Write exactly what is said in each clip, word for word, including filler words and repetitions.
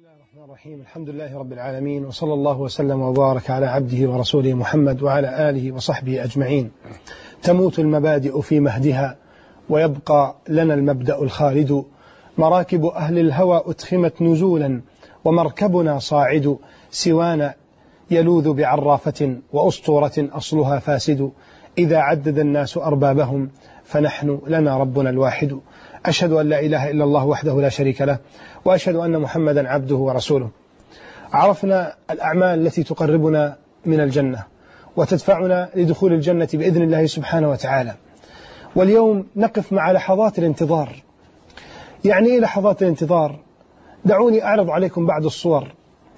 الله الرحمن الرحيم. الحمد لله رب العالمين، وصلى الله وسلم وبارك على عبده ورسوله محمد وعلى آله وصحبه أجمعين. تموت المبادئ في مهدها، ويبقى لنا المبدأ الخالد. مراكب أهل الهوى أتخمت نزولا، ومركبنا صاعد. سوانا يلوذ بعرافة، وأسطورة أصلها فاسد. إذا عدد الناس أربابهم، فنحن لنا ربنا الواحد. أشهد أن لا إله إلا الله وحده لا شريك له، وأشهد أن محمدا عبده ورسوله. عرفنا الأعمال التي تقربنا من الجنة وتدفعنا لدخول الجنة بإذن الله سبحانه وتعالى. واليوم نقف مع لحظات الانتظار. يعني إيه لحظات الانتظار؟ دعوني أعرض عليكم بعض الصور.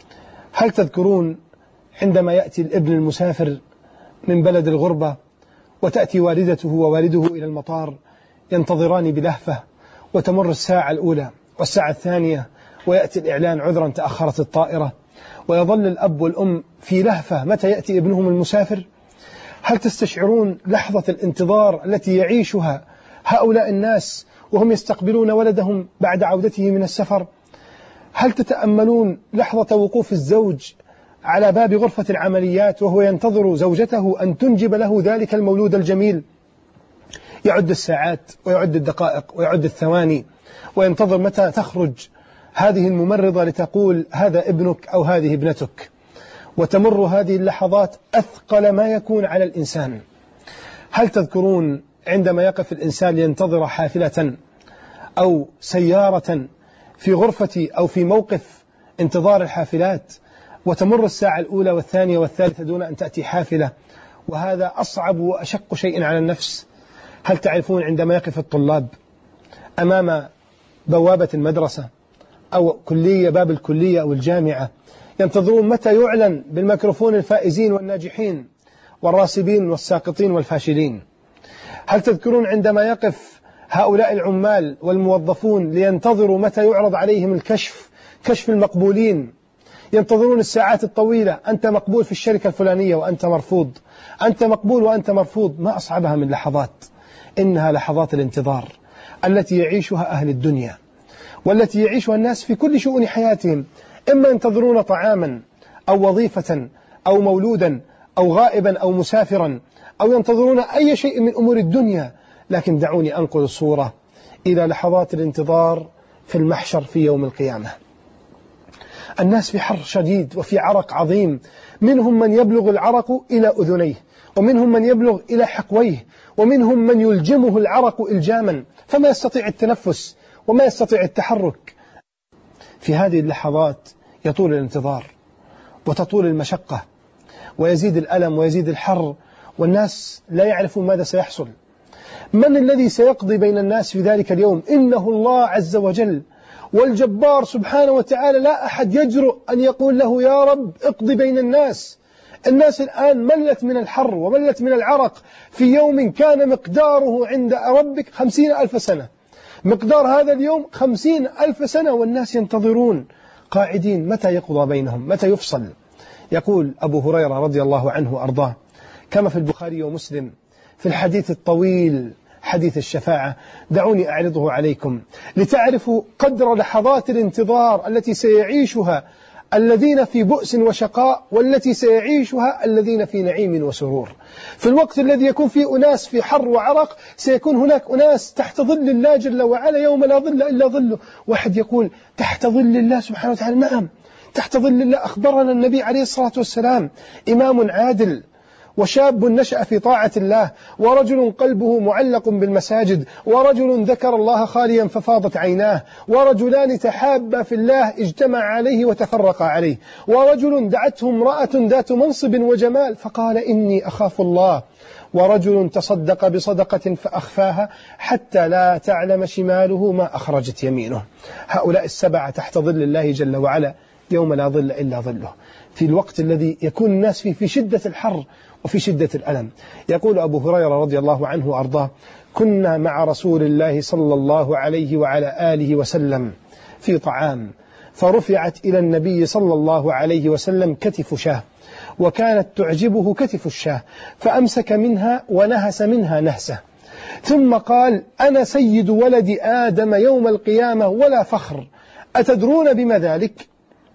هل تذكرون عندما يأتي الابن المسافر من بلد الغربة، وتأتي والدته ووالده إلى المطار ينتظران بلهفة، وتمر الساعة الأولى والساعة الثانية، ويأتي الإعلان عذرا تأخرت الطائرة، ويظل الأب والأم في لهفة متى يأتي ابنهم المسافر؟ هل تستشعرون لحظة الانتظار التي يعيشها هؤلاء الناس وهم يستقبلون ولدهم بعد عودته من السفر؟ هل تتأملون لحظة وقوف الزوج على باب غرفة العمليات وهو ينتظر زوجته أن تنجب له ذلك المولود الجميل؟ يعد الساعات ويعد الدقائق ويعد الثواني، وينتظر متى تخرج هذه الممرضة لتقول هذا ابنك أو هذه ابنتك. وتمر هذه اللحظات أثقل ما يكون على الإنسان. هل تذكرون عندما يقف الإنسان لينتظر حافلة أو سيارة في غرفة أو في موقف انتظار الحافلات، وتمر الساعة الأولى والثانية والثالثة دون أن تأتي حافلة، وهذا أصعب وأشق شيء على النفس؟ هل تعرفون عندما يقف الطلاب أمام بوابة المدرسة أو كلية، باب الكلية أو الجامعة، ينتظرون متى يعلن بالميكروفون الفائزين والناجحين والراسبين والساقطين والفاشلين؟ هل تذكرون عندما يقف هؤلاء العمال والموظفون لينتظروا متى يعرض عليهم الكشف، كشف المقبولين؟ ينتظرون الساعات الطويلة، أنت مقبول في الشركة الفلانية وأنت مرفوض، أنت مقبول وأنت مرفوض. ما أصعبها من لحظات؟ إنها لحظات الانتظار التي يعيشها أهل الدنيا، والتي يعيشها الناس في كل شؤون حياتهم. إما ينتظرون طعاما أو وظيفة أو مولودا أو غائبا أو مسافرا، أو ينتظرون أي شيء من أمور الدنيا. لكن دعوني أنقل الصورة إلى لحظات الانتظار في المحشر في يوم القيامة. الناس في حر شديد وفي عرق عظيم، منهم من يبلغ العرق إلى أذنيه، ومنهم من يبلغ إلى حقويه، ومنهم من يلجمه العرق إلجاما فما يستطيع التنفس وما يستطيع التحرك. في هذه اللحظات يطول الانتظار وتطول المشقة ويزيد الألم ويزيد الحر، والناس لا يعرفون ماذا سيحصل. من الذي سيقضي بين الناس في ذلك اليوم؟ إنه الله عز وجل والجبار سبحانه وتعالى. لا أحد يجرؤ أن يقول له يا رب اقضي بين الناس. الناس الآن ملت من الحر وملت من العرق في يوم كان مقداره عند ربك خمسين ألف سنة. مقدار هذا اليوم خمسين ألف سنة، والناس ينتظرون قاعدين متى يقضى بينهم، متى يفصل. يقول أبو هريرة رضي الله عنه وأرضاه كما في البخاري ومسلم في الحديث الطويل حديث الشفاعة، دعوني أعرضه عليكم لتعرفوا قدر لحظات الانتظار التي سيعيشها الذين في بؤس وشقاء، والتي سيعيشها الذين في نعيم وسرور. في الوقت الذي يكون فيه أناس في حر وعرق، سيكون هناك أناس تحت ظل الله جل وعلا يوم لا ظل إلا ظله. واحد يقول تحت ظل الله سبحانه وتعالى. نعم، تحت ظل الله. أخبرنا النبي عليه الصلاة والسلام إمام عادل، وشاب نشأ في طاعة الله، ورجل قلبه معلق بالمساجد، ورجل ذكر الله خاليا ففاضت عيناه، ورجلان تحابا في الله اجتمع عليه وتفرقا عليه، ورجل دعته امرأة ذات منصب وجمال فقال إني أخاف الله، ورجل تصدق بصدقة فأخفاها حتى لا تعلم شماله ما أخرجت يمينه. هؤلاء السبعة تحت ظل الله جل وعلا يوم لا ظل إلا ظله، في الوقت الذي يكون الناس فيه في شدة الحر وفي شدة الألم. يقول أبو هريرة رضي الله عنه وأرضاه كنا مع رسول الله صلى الله عليه وعلى آله وسلم في طعام، فرفعت إلى النبي صلى الله عليه وسلم كتف شاه، وكانت تعجبه كتف الشاه، فأمسك منها ونهس منها نهسة، ثم قال أنا سيد ولد آدم يوم القيامة ولا فخر، أتدرون بما ذلك؟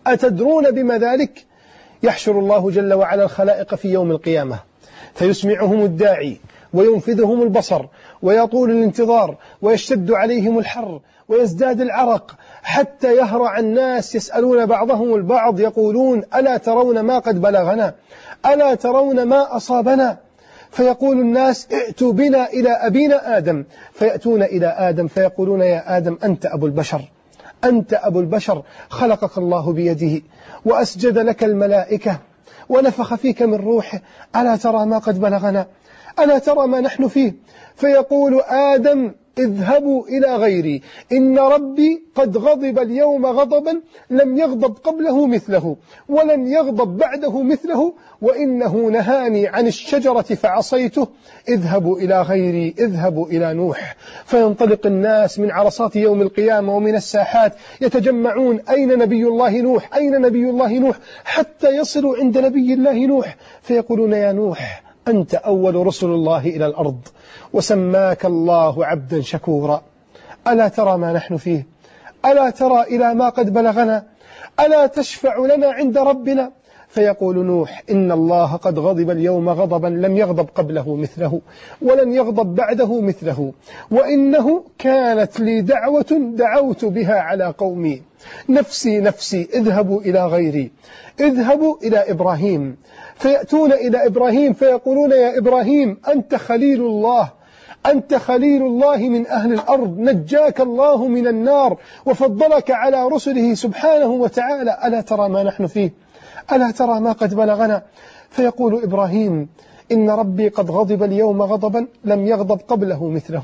أتدرون بما ذلك؟ يحشر الله جل وعلا الخلائق في يوم القيامة فيسمعهم الداعي وينفذهم البصر ويطول الانتظار ويشتد عليهم الحر ويزداد العرق حتى يهرع الناس يسألون بعضهم البعض يقولون ألا ترون ما قد بلغنا؟ ألا ترون ما أصابنا؟ فيقول الناس ائتوا بنا إلى أبينا آدم، فيأتون إلى آدم فيقولون يا آدم أنت أبو البشر، أنت أبو البشر، خلقك الله بيده وأسجد لك الملائكة ونفخ فيك من روحه، ألا ترى ما قد بلغنا؟ ألا ترى ما نحن فيه؟ فيقول آدم اذهبوا إلى غيري إن ربي قد غضب اليوم غضبا لم يغضب قبله مثله ولن يغضب بعده مثله وإنه نهاني عن الشجرة فعصيته، اذهبوا إلى غيري، اذهبوا إلى نوح. فينطلق الناس من عرصات يوم القيامة ومن الساحات يتجمعون أين نبي الله نوح، أين نبي الله نوح، حتى يصلوا عند نبي الله نوح فيقولون يا نوح أنت أول رسل الله إلى الأرض وسماك الله عبدا شكورا، ألا ترى ما نحن فيه؟ ألا ترى إلى ما قد بلغنا؟ ألا تشفع لنا عند ربنا؟ فيقول نوح إن الله قد غضب اليوم غضبا لم يغضب قبله مثله ولن يغضب بعده مثله، وإنه كانت لي دعوة دعوت بها على قومي، نفسي نفسي اذهبوا إلى غيري، اذهبوا إلى إبراهيم. فيأتون إلى إبراهيم فيقولون يا إبراهيم أنت خليل الله، أنت خليل الله من أهل الأرض، نجاك الله من النار وفضلك على رسله سبحانه وتعالى، ألا ترى ما نحن فيه؟ ألا ترى ما قد بلغنا؟ فيقول إبراهيم إن ربي قد غضب اليوم غضبا لم يغضب قبله مثله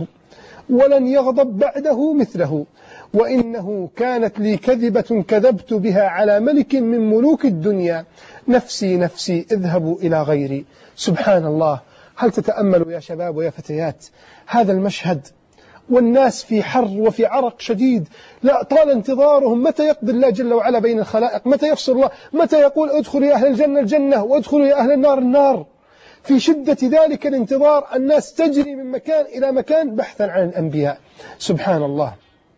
ولن يغضب بعده مثله، وإنه كانت لي كذبة كذبت بها على ملك من ملوك الدنيا، نفسي نفسي اذهبوا إلى غيري. سبحان الله. هل تتأملوا يا شباب ويا فتيات هذا المشهد والناس في حر وفي عرق شديد، لا طال انتظارهم متى يقضي الله جل وعلا بين الخلائق، متى يفصل الله، متى يقول ادخلوا يا أهل الجنة الجنة وادخلوا يا أهل النار النار. في شدة ذلك الانتظار الناس تجري من مكان إلى مكان بحثا عن الأنبياء. سبحان الله.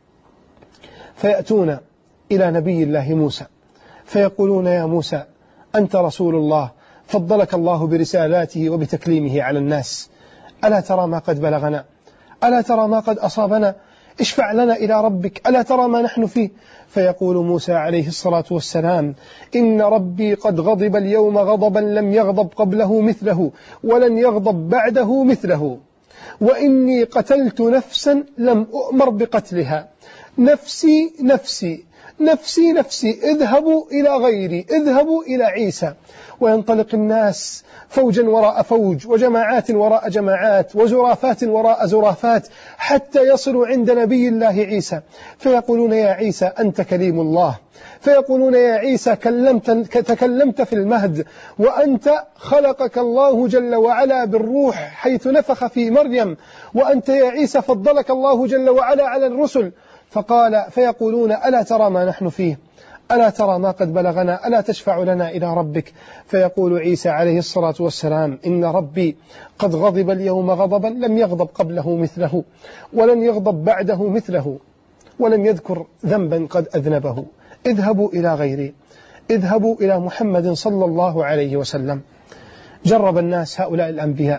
فيأتون إلى نبي الله موسى فيقولون يا موسى أنت رسول الله فضلك الله برسالاته وبتكليمه على الناس، ألا ترى ما قد بلغنا؟ ألا ترى ما قد أصابنا؟ اشفع لنا إلى ربك، ألا ترى ما نحن فيه؟ فيقول موسى عليه الصلاة والسلام إن ربي قد غضب اليوم غضبا لم يغضب قبله مثله ولن يغضب بعده مثله، وإني قتلت نفسا لم أؤمر بقتلها، نفسي نفسي نفسي نفسي اذهبوا إلى غيري، اذهبوا إلى عيسى. وينطلق الناس فوجا وراء فوج وجماعات وراء جماعات وزرافات وراء زرافات حتى يصلوا عند نبي الله عيسى فيقولون يا عيسى أنت كليم الله، فيقولون يا عيسى كلمت تكلمت في المهد وأنت خلقك الله جل وعلا بالروح حيث نفخ في مريم، وأنت يا عيسى فضلك الله جل وعلا على الرسل. فقال فيقولون ألا ترى ما نحن فيه؟ ألا ترى ما قد بلغنا؟ ألا تشفع لنا إلى ربك؟ فيقول عيسى عليه الصلاة والسلام إن ربي قد غضب اليوم غضبا لم يغضب قبله مثله ولن يغضب بعده مثله، ولم يذكر ذنبا قد أذنبه، اذهبوا إلى غيري، اذهبوا إلى محمد صلى الله عليه وسلم. جرب الناس هؤلاء الأنبياء،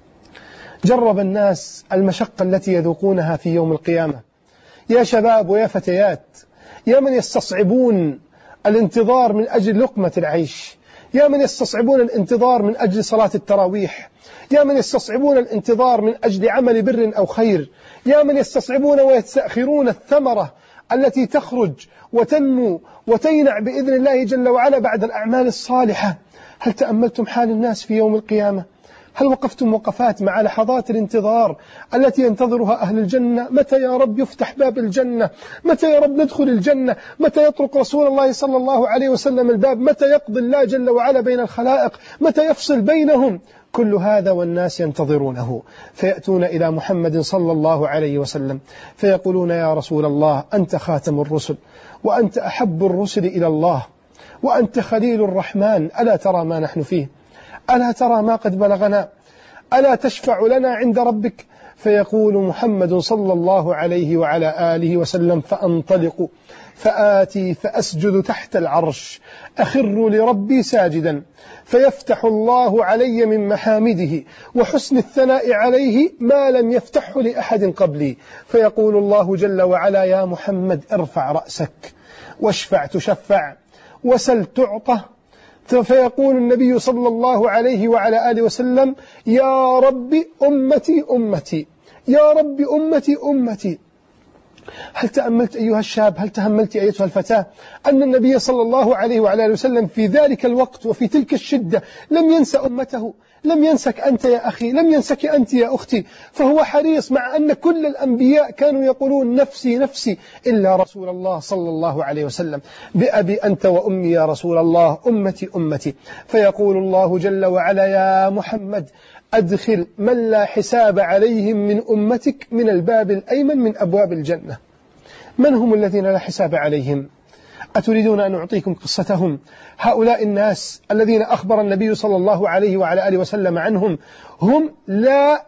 جرب الناس المشقة التي يذوقونها في يوم القيامة. يا شباب ويا فتيات، يا من يستصعبون الانتظار من أجل لقمة العيش، يا من يستصعبون الانتظار من أجل صلاة التراويح، يا من يستصعبون الانتظار من أجل عمل بر أو خير، يا من يستصعبون ويستأخرون الثمرة التي تخرج وتنمو وتينع بإذن الله جل وعلا بعد الأعمال الصالحة. هل تأملتم حال الناس في يوم القيامة؟ هل وقفتم وقفات مع لحظات الانتظار التي ينتظرها أهل الجنة؟ متى يا رب يفتح باب الجنة؟ متى يا رب ندخل الجنة؟ متى يطرق رسول الله صلى الله عليه وسلم الباب؟ متى يقضي الله جل وعلا بين الخلائق؟ متى يفصل بينهم؟ كل هذا والناس ينتظرونه. فيأتون إلى محمد صلى الله عليه وسلم فيقولون يا رسول الله أنت خاتم الرسل وأنت أحب الرسل إلى الله وأنت خليل الرحمن، ألا ترى ما نحن فيه؟ ألا ترى ما قد بلغنا؟ ألا تشفع لنا عند ربك؟ فيقول محمد صلى الله عليه وعلى آله وسلم فأنطلق فآتي فأسجد تحت العرش أخر لربي ساجدا، فيفتح الله علي من محامده وحسن الثناء عليه ما لم يفتحه لأحد قبلي، فيقول الله جل وعلا: يا محمد ارفع رأسك واشفع تشفع وسل تعطى. فيقول النبي صلى الله عليه وعلى آله وسلم: يا رب أمتي أمتي، يا رب أمتي أمتي. هل تأملت أيها الشاب، هل تأملت أيتها الفتاة أن النبي صلى الله عليه وعلى آله وسلم في ذلك الوقت وفي تلك الشدة لم ينسى أمته، لم ينسك أنت يا أخي، لم ينسك أنت يا أختي، فهو حريص مع أن كل الأنبياء كانوا يقولون نفسي نفسي إلا رسول الله صلى الله عليه وسلم: بأبي أنت وأمي يا رسول الله، أمتي أمتي. فيقول الله جل وعلا: يا محمد أدخل من لا حساب عليهم من أمتك من الباب الأيمن من أبواب الجنة. من هم الذين لا حساب عليهم؟ أتريدون أن أعطيكم قصتهم؟ هؤلاء الناس الذين أخبر النبي صلى الله عليه وعلى آله وسلم عنهم هم لا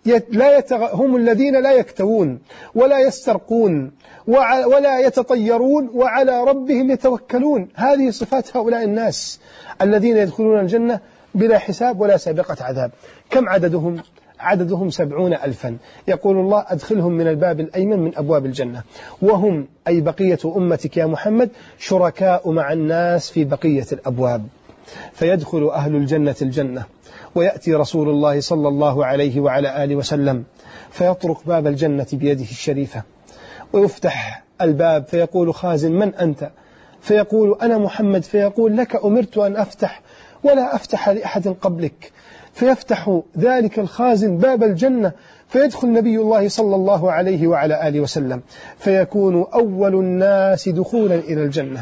لا يتغ... هم الذين لا يكتوون ولا يسترقون وع... ولا يتطيرون وعلى ربهم يتوكلون. هذه صفات هؤلاء الناس الذين يدخلون الجنة بلا حساب ولا سابقة عذاب. كم عددهم؟ عددهم سبعون ألفا. يقول الله: أدخلهم من الباب الأيمن من أبواب الجنة، وهم أي بقية أمتك يا محمد شركاء مع الناس في بقية الأبواب. فيدخل أهل الجنة الجنة، ويأتي رسول الله صلى الله عليه وعلى آله وسلم فيطرق باب الجنة بيده الشريفة، ويفتح الباب فيقول خازن: من أنت؟ فيقول: أنا محمد. فيقول: لك أمرت أن أفتح ولا أفتح لأحد قبلك. فيفتح ذلك الخازن باب الجنة، فيدخل نبي الله صلى الله عليه وعلى آله وسلم، فيكون أول الناس دخولا إلى الجنة.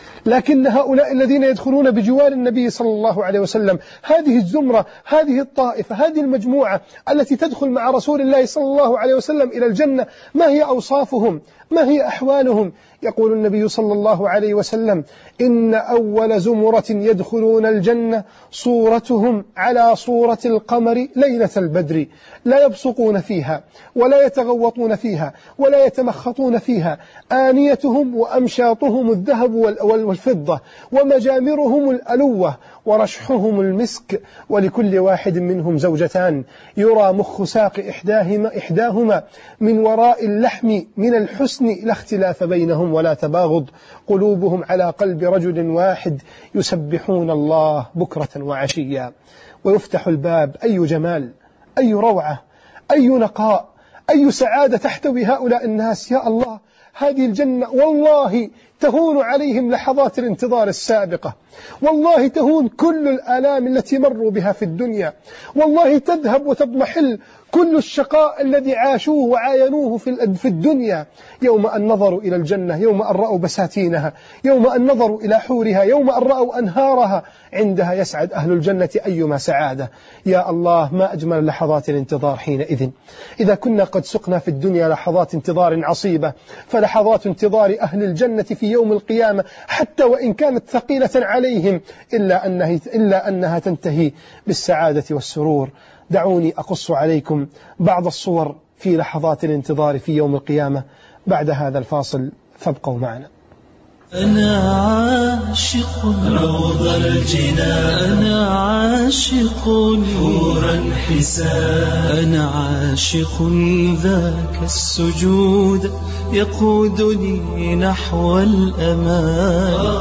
لكن هؤلاء الذين يدخلون بجوار النبي صلى الله عليه وسلم، هذه الزمرة، هذه الطائفة، هذه المجموعة التي تدخل مع رسول الله صلى الله عليه وسلم إلى الجنة، ما هي أوصافهم؟ ما هي أحوالهم؟ يقول النبي صلى الله عليه وسلم: إن أول زمرة يدخلون الجنة صورتهم على صورة القمر ليلة البدر، لا يبصقون فيها ولا يتغوطون فيها ولا يتمخطون فيها، آنيتهم وأمشاطهم الذهب والفضة، ومجامرهم الألوة، ورشحهم المسك، ولكل واحد منهم زوجتان يرى مخ ساق إحداهما, إحداهما من وراء اللحم من الحسن لا اختلاف بينهم ولا تباغض، قلوبهم على قلب رجل واحد يسبحون الله بكرة وعشيا. ويفتح الباب. أي جمال، أي روعة، أي نقاء، أي سعادة تحتوي هؤلاء الناس يا الله. هذه الجنة والله تهون عليهم لحظات الانتظار السابقة، والله تهون كل الآلام التي مروا بها في الدنيا، والله تذهب وتضمحل كل الشقاء الذي عاشوه وعاينوه في الدنيا. يوم أن نظروا إلى الجنة، يوم أن رأوا بساتينها، يوم أن نظروا إلى حورها، يوم أن رأوا أنهارها، عندها يسعد أهل الجنة أيما سعادة. يا الله ما أجمل لحظات الانتظار حينئذ. إذا كنا قد سقنا في الدنيا لحظات انتظار عصيبة، فلحظات انتظار أهل الجنة في يوم القيامة حتى وإن كانت ثقيلة عليهم إلا أنها, إلا أنها تنتهي بالسعادة والسرور. دعوني أقص عليكم بعض الصور في لحظات الانتظار في يوم القيامة بعد هذا الفاصل، فابقوا معنا. أنا عاشق روض الجنان، أنا عاشق حورا حسان، أنا عاشق ذاك السجود يقودني نحو الأمان.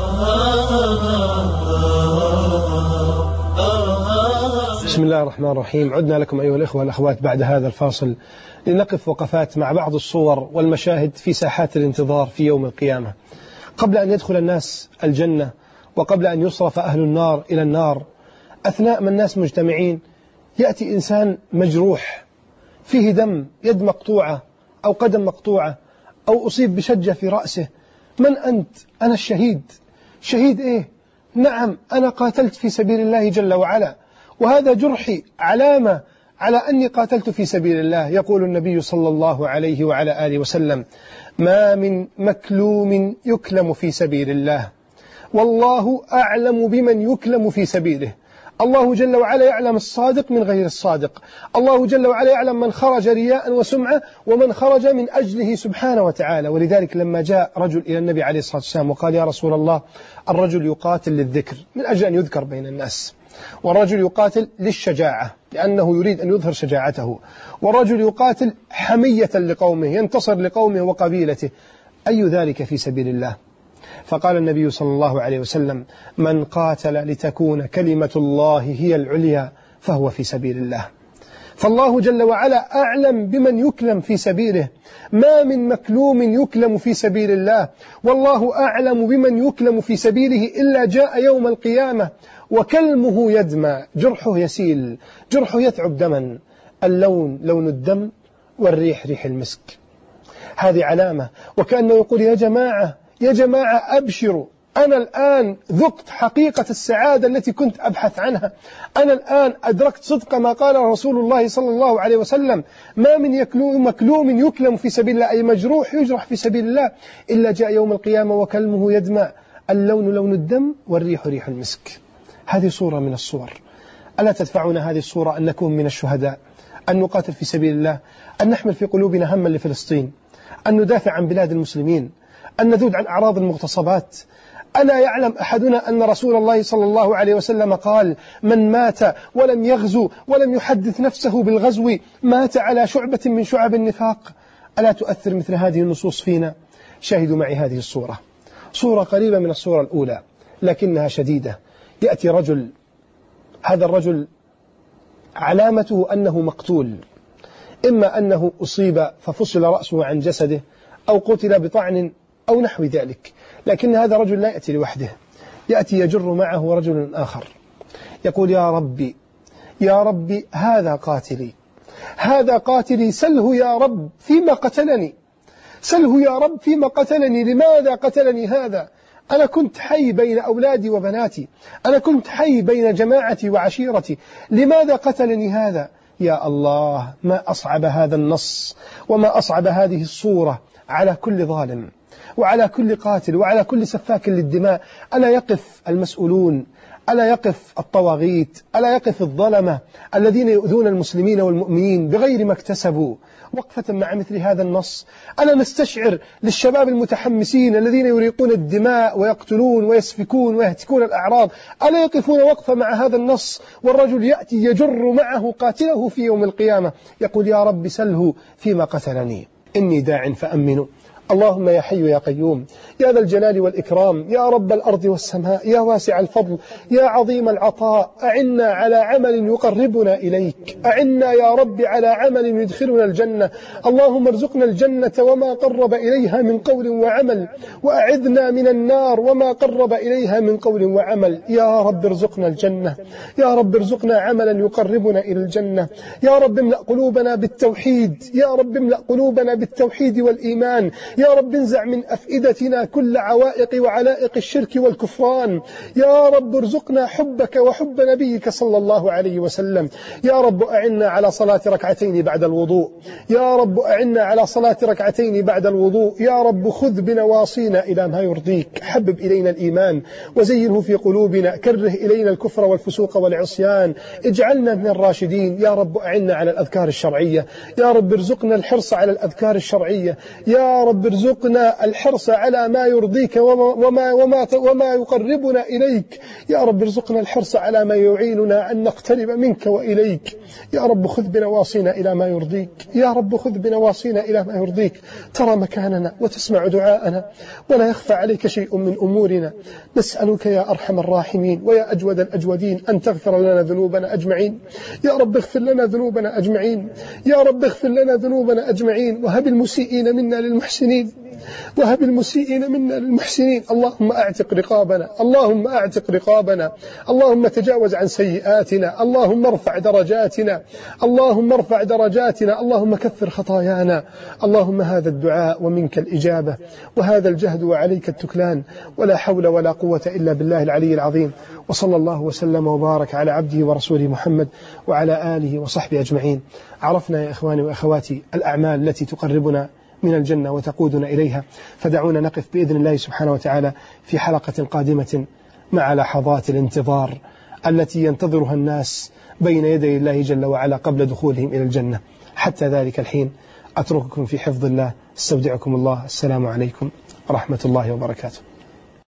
بسم الله الرحمن الرحيم. عدنا لكم أيها الإخوة والأخوات بعد هذا الفاصل لنقف وقفات مع بعض الصور والمشاهد في ساحات الانتظار في يوم القيامة. قبل أن يدخل الناس الجنة وقبل أن يصرف أهل النار إلى النار، أثناء ما الناس مجتمعين يأتي إنسان مجروح فيه دم، يد مقطوعة أو قدم مقطوعة أو أصيب بشجة في رأسه. من أنت؟ أنا الشهيد. شهيد إيه؟ نعم أنا قاتلت في سبيل الله جل وعلا، وهذا جرحي علامة على أني قاتلت في سبيل الله. يقول النبي صلى الله عليه وعلى آله وسلم: ما من مكلوم يكلم في سبيل الله والله أعلم بمن يكلم في سبيله. الله جل وعلا يعلم الصادق من غير الصادق. الله جل وعلا يعلم من خرج رياء وسمعة ومن خرج من أجله سبحانه وتعالى. ولذلك لما جاء رجل إلى النبي عليه الصلاة والسلام وقال يا رسول الله الرجل يقاتل للذكر من أجل أن يذكر بين الناس، والرجل يقاتل للشجاعة لأنه يريد أن يظهر شجاعته، والرجل يقاتل حمية لقومه ينتصر لقومه وقبيلته، أي ذلك في سبيل الله؟ فقال النبي صلى الله عليه وسلم من قاتل لتكون كلمة الله هي العليا فهو في سبيل الله. فالله جل وعلا أعلم بمن يكلم في سبيله، ما من مكلوم يكلم في سبيل الله، والله أعلم بمن يكلم في سبيله إلا جاء يوم القيامة وكلمه يدمى، جرحه يسيل، جرحه يتعب دما، اللون لون الدم والريح ريح المسك. هذه علامة، وكأنه يقول يا جماعة يا جماعة أبشروا، أنا الآن ذقت حقيقة السعادة التي كنت أبحث عنها، أنا الآن أدركت صدق ما قال رسول الله صلى الله عليه وسلم ما من مكلوم يكلم في سبيل الله أي مجروح يجرح في سبيل الله إلا جاء يوم القيامة وكلمه يدمع، اللون لون الدم والريح ريح المسك. هذه صورة من الصور. ألا تدفعنا هذه الصورة أن نكون من الشهداء، أن نقاتل في سبيل الله، أن نحمل في قلوبنا هما لفلسطين، أن ندافع عن بلاد المسلمين، أن نذود عن أعراض المغتصبات. ألا يعلم أحدنا أن رسول الله صلى الله عليه وسلم قال من مات ولم يغزو ولم يحدث نفسه بالغزو مات على شعبة من شعب النفاق؟ ألا تؤثر مثل هذه النصوص فينا؟ شاهدوا معي هذه الصورة، صورة قريبة من الصورة الأولى لكنها شديدة. يأتي رجل، هذا الرجل علامته أنه مقتول، إما أنه أصيب ففصل رأسه عن جسده أو قتل بطعن أو نحو ذلك، لكن هذا رجل لا يأتي لوحده، يأتي يجر معه رجل آخر يقول يا ربي يا ربي هذا قاتلي، هذا قاتلي، سله يا رب فيما قتلني، سله يا رب فيما قتلني، لماذا قتلني هذا؟ أنا كنت حي بين أولادي وبناتي، أنا كنت حي بين جماعتي وعشيرتي، لماذا قتلني هذا؟ يا الله ما أصعب هذا النص وما أصعب هذه الصورة على كل ظالم وعلى كل قاتل وعلى كل سفاك للدماء. ألا يقف المسؤولون، ألا يقف الطواغيت، ألا يقف الظلمة الذين يؤذون المسلمين والمؤمنين بغير ما اكتسبوا وقفة مع مثل هذا النص؟ ألا نستشعر للشباب المتحمسين الذين يريقون الدماء ويقتلون ويسفكون ويهتكون الأعراض، ألا يقفون وقفة مع هذا النص؟ والرجل يأتي يجر معه قاتله في يوم القيامة يقول يا رب سله فيما قتلني، إني داع فأمنوا. اللهم يا حي يا قيوم يا ذا الجلال والإكرام يا رب الأرض والسماء يا واسع الفضل يا عظيم العطاء، أعنا على عمل يقربنا إليك، أعنا يا رب على عمل يدخلنا الجنة، اللهم ارزقنا الجنة وما قرب إليها من قول وعمل، وأعذنا من النار وما قرب إليها من قول وعمل. يا رب ارزقنا الجنة، يا رب ارزقنا عملا يقربنا إلى الجنة، يا رب املأ قلوبنا بالتوحيد، يا رب املأ قلوبنا بالتوحيد والإيمان، يا رب انزع من أفئدتنا كل عوائق وعلائق الشرك والكفران، يا رب ارزقنا حبك وحب نبيك صلى الله عليه وسلم، يا رب أعنا على صلاة ركعتين بعد الوضوء، يا رب أعنا على صلاة ركعتين بعد الوضوء، يا رب خذ بنواصينا إلى ما يرضيك، حبب إلينا الإيمان وزينه في قلوبنا، كره إلينا الكفر والفسوق والعصيان، اجعلنا من الراشدين، يا رب أعنا على الأذكار الشرعية، يا رب ارزقنا الحرص على الأذكار الشرعية، يا رب ارزقنا الحرص على ما يرضيك وما, وما, وما, وما يقربنا إليك، يا رب ارزقنا الحرص على ما يعيننا أن نقترب منك وإليك، يا رب خذ بنواصينا إلى ما يرضيك، يا رب خذ بنواصينا إلى ما يرضيك، ترى مكاننا وتسمع دعاءنا ولا يخفى عليك شيء من أمورنا، نسألك يا أرحم الراحمين ويا أجود الأجودين أن تغفر لنا ذنوبنا أجمعين، يا رب اغفر لنا ذنوبنا أجمعين، يا رب اغفر لنا ذنوبنا أجمعين، وهب المسيئين منا للمحسنين، وهب المسيئين منا للمحسنين، اللهم أعتق رقابنا، اللهم أعتق رقابنا، اللهم تجاوز عن سيئاتنا، اللهم ارفع درجاتنا، اللهم ارفع درجاتنا، اللهم كفر خطايانا، اللهم هذا الدعاء ومنك الإجابة، وهذا الجهد وعليك التكلان، ولا حول ولا قوة إلا بالله العلي العظيم، وصلى الله وسلم وبارك على عبده ورسوله محمد وعلى آله وصحبه أجمعين. عرفنا يا إخواني وأخواتي الأعمال التي تقربنا من الجنة وتقودنا إليها، فدعونا نقف بإذن الله سبحانه وتعالى في حلقة قادمة مع لحظات الانتظار التي ينتظرها الناس بين يدي الله جل وعلا قبل دخولهم إلى الجنة. حتى ذلك الحين أترككم في حفظ الله، استودعكم الله، السلام عليكم ورحمة الله وبركاته.